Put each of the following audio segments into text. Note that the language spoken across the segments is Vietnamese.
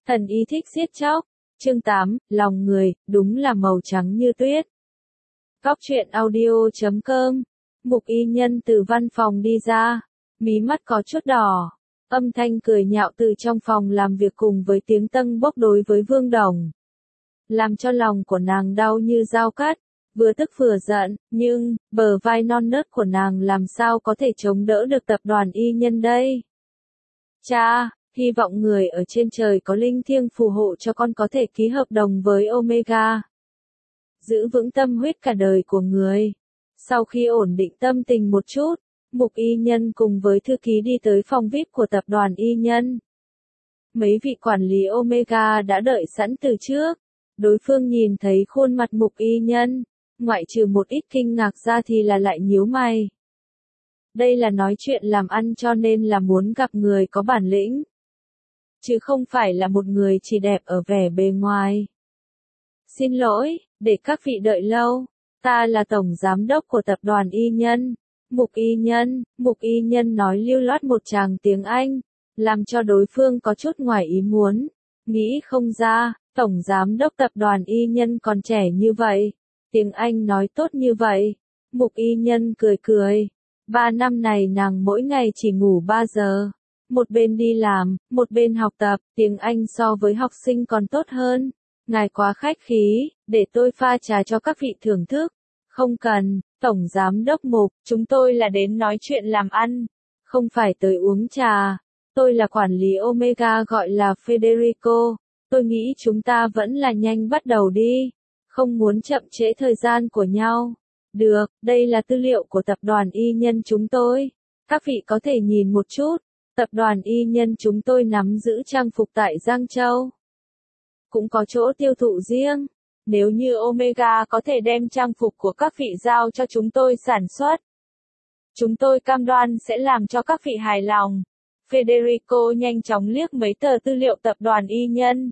Thần y thích giết chóc. Chương 8, lòng người, đúng là màu trắng như tuyết. Góc truyện audio.com. Mục y nhân từ văn phòng đi ra, mí mắt có chút đỏ. Âm thanh cười nhạo từ trong phòng làm việc cùng với tiếng tâng bốc đối với Vương Đồng, làm cho lòng của nàng đau như dao cắt, vừa tức vừa giận, nhưng, bờ vai non nớt của nàng làm sao có thể chống đỡ được tập đoàn y nhân đây. Cha, hy vọng người ở trên trời có linh thiêng phù hộ cho con có thể ký hợp đồng với Omega. Giữ vững tâm huyết cả đời của người. Sau khi ổn định tâm tình một chút, Mục y nhân cùng với thư ký đi tới phòng VIP của tập đoàn y nhân. Mấy vị quản lý Omega đã đợi sẵn từ trước. Đối phương nhìn thấy khuôn mặt Mục y nhân, ngoại trừ một ít kinh ngạc ra thì là lại nhíu mày. Đây là nói chuyện làm ăn cho nên là muốn gặp người có bản lĩnh, chứ không phải là một người chỉ đẹp ở vẻ bề ngoài. Xin lỗi, để các vị đợi lâu, ta là tổng giám đốc của tập đoàn y nhân, Mục y nhân nói lưu loát một tràng tiếng Anh, làm cho đối phương có chút ngoài ý muốn, nghĩ không ra, tổng giám đốc tập đoàn y nhân còn trẻ như vậy, tiếng Anh nói tốt như vậy. Mục y nhân cười cười, 3 năm này nàng mỗi ngày chỉ ngủ 3 giờ. Một bên đi làm, một bên học tập, tiếng Anh so với học sinh còn tốt hơn. Ngài quá khách khí, để tôi pha trà cho các vị thưởng thức. Không cần, tổng giám đốc Mục, chúng tôi là đến nói chuyện làm ăn, không phải tới uống trà. Tôi là quản lý Omega gọi là Federico, tôi nghĩ chúng ta vẫn là nhanh bắt đầu đi, không muốn chậm trễ thời gian của nhau. Được, đây là tư liệu của tập đoàn y nhân chúng tôi. Các vị có thể nhìn một chút. Tập đoàn y nhân chúng tôi nắm giữ trang phục tại Giang Châu, cũng có chỗ tiêu thụ riêng. Nếu như Omega có thể đem trang phục của các vị giao cho chúng tôi sản xuất, chúng tôi cam đoan sẽ làm cho các vị hài lòng. Federico nhanh chóng liếc mấy tờ tư liệu tập đoàn y nhân.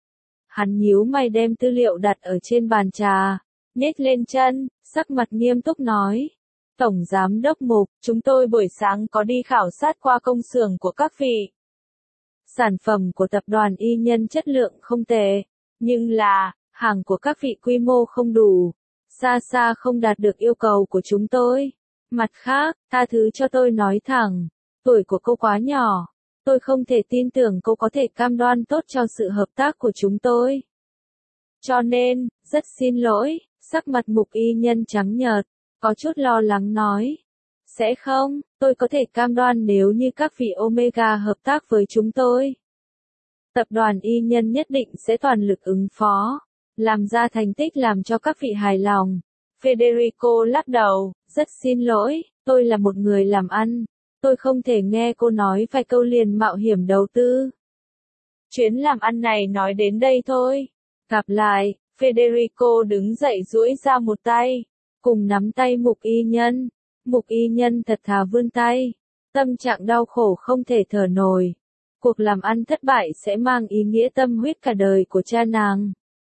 Hắn nhíu mày đem tư liệu đặt ở trên bàn trà, nhếch lên chân, sắc mặt nghiêm túc nói. Tổng giám đốc Mục, chúng tôi buổi sáng có đi khảo sát qua công xưởng của các vị. Sản phẩm của tập đoàn y nhân chất lượng không tệ, nhưng là, hàng của các vị quy mô không đủ, xa xa không đạt được yêu cầu của chúng tôi. Mặt khác, tha thứ cho tôi nói thẳng, tuổi của cô quá nhỏ, tôi không thể tin tưởng cô có thể cam đoan tốt cho sự hợp tác của chúng tôi. Cho nên, rất xin lỗi, sắc mặt Mục y nhân trắng nhợt, có chút lo lắng nói. Sẽ không, tôi có thể cam đoan nếu như các vị Omega hợp tác với chúng tôi, tập đoàn y nhân nhất định sẽ toàn lực ứng phó, làm ra thành tích làm cho các vị hài lòng. Federico lắc đầu, rất xin lỗi, tôi là một người làm ăn, tôi không thể nghe cô nói vài câu liền mạo hiểm đầu tư. Chuyến làm ăn này nói đến đây thôi. Gặp lại, Federico đứng dậy duỗi ra một tay, cùng nắm tay Mục y nhân. Mục y nhân thật thà vươn tay, tâm trạng đau khổ không thể thở nổi. Cuộc làm ăn thất bại sẽ mang ý nghĩa tâm huyết cả đời của cha nàng,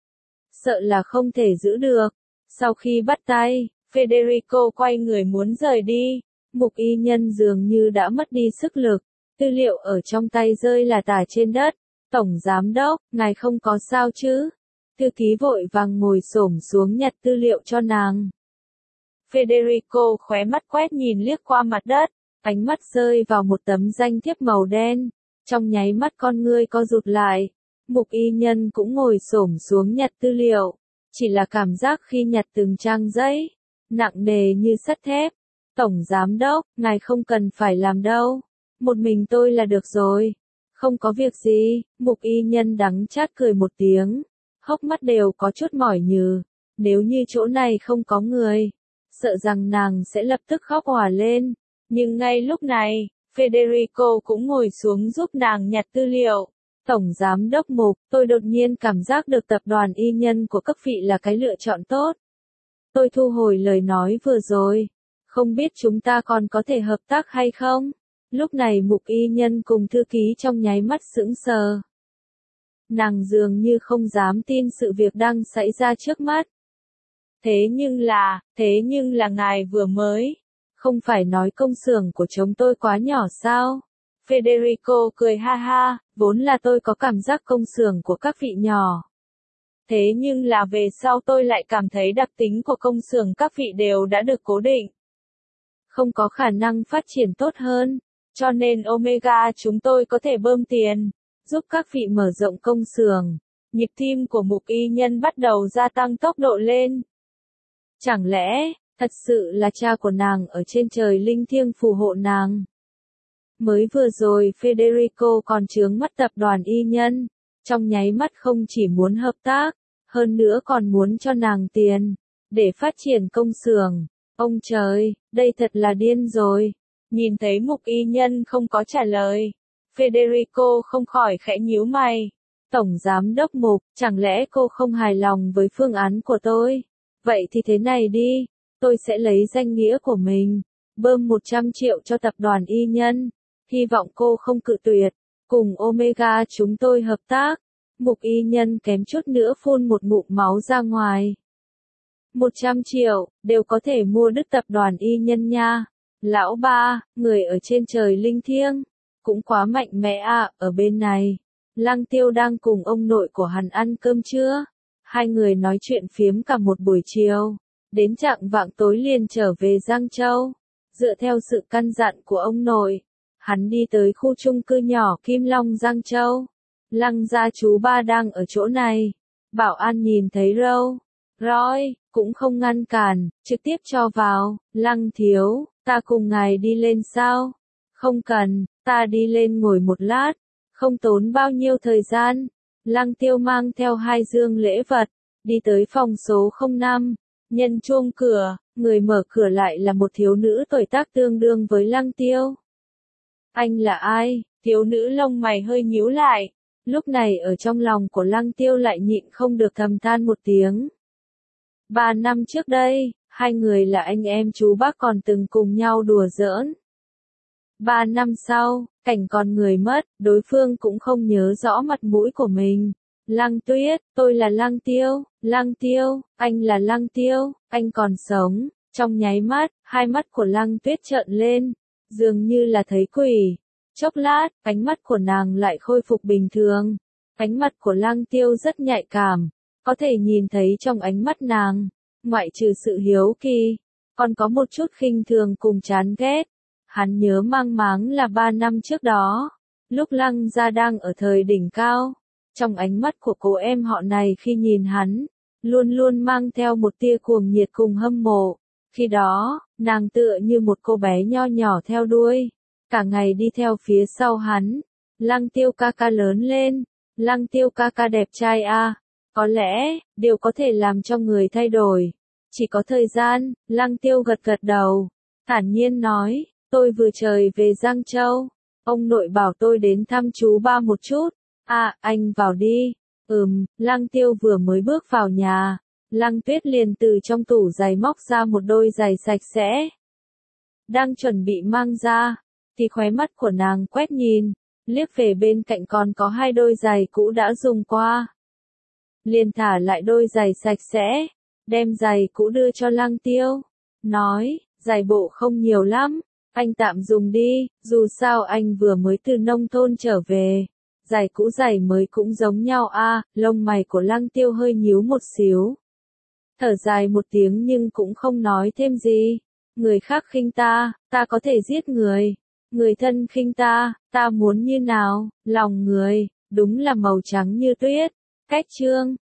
sợ là không thể giữ được. Sau khi bắt tay, Federico quay người muốn rời đi. Mục y nhân dường như đã mất đi sức lực, tư liệu ở trong tay rơi là tả trên đất. Tổng giám đốc, ngài không có sao chứ? Thư ký vội vàng ngồi xổm xuống nhặt tư liệu cho nàng. Federico khóe mắt quét nhìn liếc qua mặt đất, ánh mắt rơi vào một tấm danh thiếp màu đen, trong nháy mắt con ngươi co rụt lại. Mục y nhân cũng ngồi xổm xuống nhặt tư liệu, chỉ là cảm giác khi nhặt từng trang giấy, nặng nề như sắt thép. Tổng giám đốc, ngài không cần phải làm đâu, một mình tôi là được rồi. Không có việc gì, Mục y nhân đắng chát cười một tiếng, hốc mắt đều có chút mỏi nhừ. Nếu như chỗ này không có người, sợ rằng nàng sẽ lập tức khóc òa lên. Nhưng ngay lúc này, Federico cũng ngồi xuống giúp nàng nhặt tư liệu. Tổng giám đốc Mục, tôi đột nhiên cảm giác được tập đoàn y nhân của các vị là cái lựa chọn tốt. Tôi thu hồi lời nói vừa rồi, không biết chúng ta còn có thể hợp tác hay không? Lúc này Mục y nhân cùng thư ký trong nháy mắt sững sờ. Nàng dường như không dám tin sự việc đang xảy ra trước mắt. Thế nhưng là ngài vừa mới, không phải nói công xưởng của chúng tôi quá nhỏ sao? Federico cười ha ha, vốn là tôi có cảm giác công xưởng của các vị nhỏ. Thế nhưng là về sau tôi lại cảm thấy đặc tính của công xưởng các vị đều đã được cố định. Không có khả năng phát triển tốt hơn. Cho nên Omega chúng tôi có thể bơm tiền, giúp các vị mở rộng công xưởng. Nhịp tim của Mục Y Nhân bắt đầu gia tăng tốc độ lên. Chẳng lẽ, thật sự là cha của nàng ở trên trời linh thiêng phù hộ nàng? Mới vừa rồi Federico còn chướng mắt tập đoàn Y Nhân, trong nháy mắt không chỉ muốn hợp tác, hơn nữa còn muốn cho nàng tiền, để phát triển công xưởng. Ông trời, đây thật là điên rồi. Nhìn thấy Mục Y Nhân không có trả lời, Federico không khỏi khẽ nhíu mày. Tổng giám đốc Mục, chẳng lẽ cô không hài lòng với phương án của tôi? Vậy thì thế này đi, tôi sẽ lấy danh nghĩa của mình, bơm 100 triệu cho tập đoàn Y Nhân. Hy vọng cô không cự tuyệt, cùng Omega chúng tôi hợp tác. Mục Y Nhân kém chút nữa phun một ngụm máu ra ngoài. 100 triệu, đều có thể mua đứt tập đoàn Y Nhân nha. Lão ba, người ở trên trời linh thiêng, cũng quá mạnh mẽ à, ở bên này. Lăng Tiêu đang cùng ông nội của hắn ăn cơm trưa. Hai người nói chuyện phiếm cả một buổi chiều. Đến chạng vạng tối liền trở về Giang Châu. Dựa theo sự căn dặn của ông nội, hắn đi tới khu chung cư nhỏ Kim Long Giang Châu. Lăng gia chú ba đang ở chỗ này. Bảo an nhìn thấy Roy, cũng không ngăn cản, trực tiếp cho vào. Lăng thiếu, ta cùng ngài đi lên sao? Không cần, ta đi lên ngồi một lát, không tốn bao nhiêu thời gian. Lăng Tiêu mang theo 2 dương lễ vật, đi tới phòng số 05, nhân chuông cửa, người mở cửa lại là một thiếu nữ tuổi tác tương đương với Lăng Tiêu. Anh là ai? Thiếu nữ lông mày hơi nhíu lại, lúc này ở trong lòng của Lăng Tiêu lại nhịn không được thầm than một tiếng. 3 năm trước đây, hai người là anh em chú bác còn từng cùng nhau đùa giỡn. 3 năm sau, cảnh còn người mất, đối phương cũng không nhớ rõ mặt mũi của mình. Lăng Tuyết, tôi là Lăng Tiêu, anh là Lăng Tiêu, anh còn sống. Trong nháy mắt, hai mắt của Lăng Tuyết trợn lên, dường như là thấy quỷ. Chốc lát, ánh mắt của nàng lại khôi phục bình thường. Ánh mắt của Lăng Tiêu rất nhạy cảm, có thể nhìn thấy trong ánh mắt nàng, ngoại trừ sự hiếu kỳ, còn có một chút khinh thường cùng chán ghét. Hắn nhớ mang máng là 3 năm trước đó, lúc Lăng gia đang ở thời đỉnh cao, trong ánh mắt của cô em họ này khi nhìn hắn, luôn luôn mang theo một tia cuồng nhiệt cùng hâm mộ. Khi đó, nàng tựa như một cô bé nho nhỏ theo đuôi, cả ngày đi theo phía sau hắn. Lăng Tiêu ca ca lớn lên, Lăng Tiêu ca ca đẹp trai à, có lẽ, điều có thể làm cho người thay đổi, chỉ có thời gian. Lăng Tiêu gật gật đầu, thản nhiên nói, tôi vừa trời về Giang Châu, ông nội bảo tôi đến thăm chú ba một chút. À, anh vào đi. Lăng Tiêu vừa mới bước vào nhà, Lăng Tuyết liền từ trong tủ giày móc ra một đôi giày sạch sẽ. Đang chuẩn bị mang ra, thì khóe mắt của nàng quét nhìn, liếc về bên cạnh còn có 2 đôi giày cũ đã dùng qua. Liền thả lại đôi giày sạch sẽ, đem giày cũ đưa cho Lăng Tiêu, nói, giày bộ không nhiều lắm, anh tạm dùng đi, dù sao anh vừa mới từ nông thôn trở về. Giày cũ giày mới cũng giống nhau à, lông mày của Lăng Tiêu hơi nhíu một xíu. Thở dài một tiếng nhưng cũng không nói thêm gì. Người khác khinh ta có thể giết người. Người thân khinh ta muốn như nào, lòng người, đúng là màu trắng như tuyết. Cách chương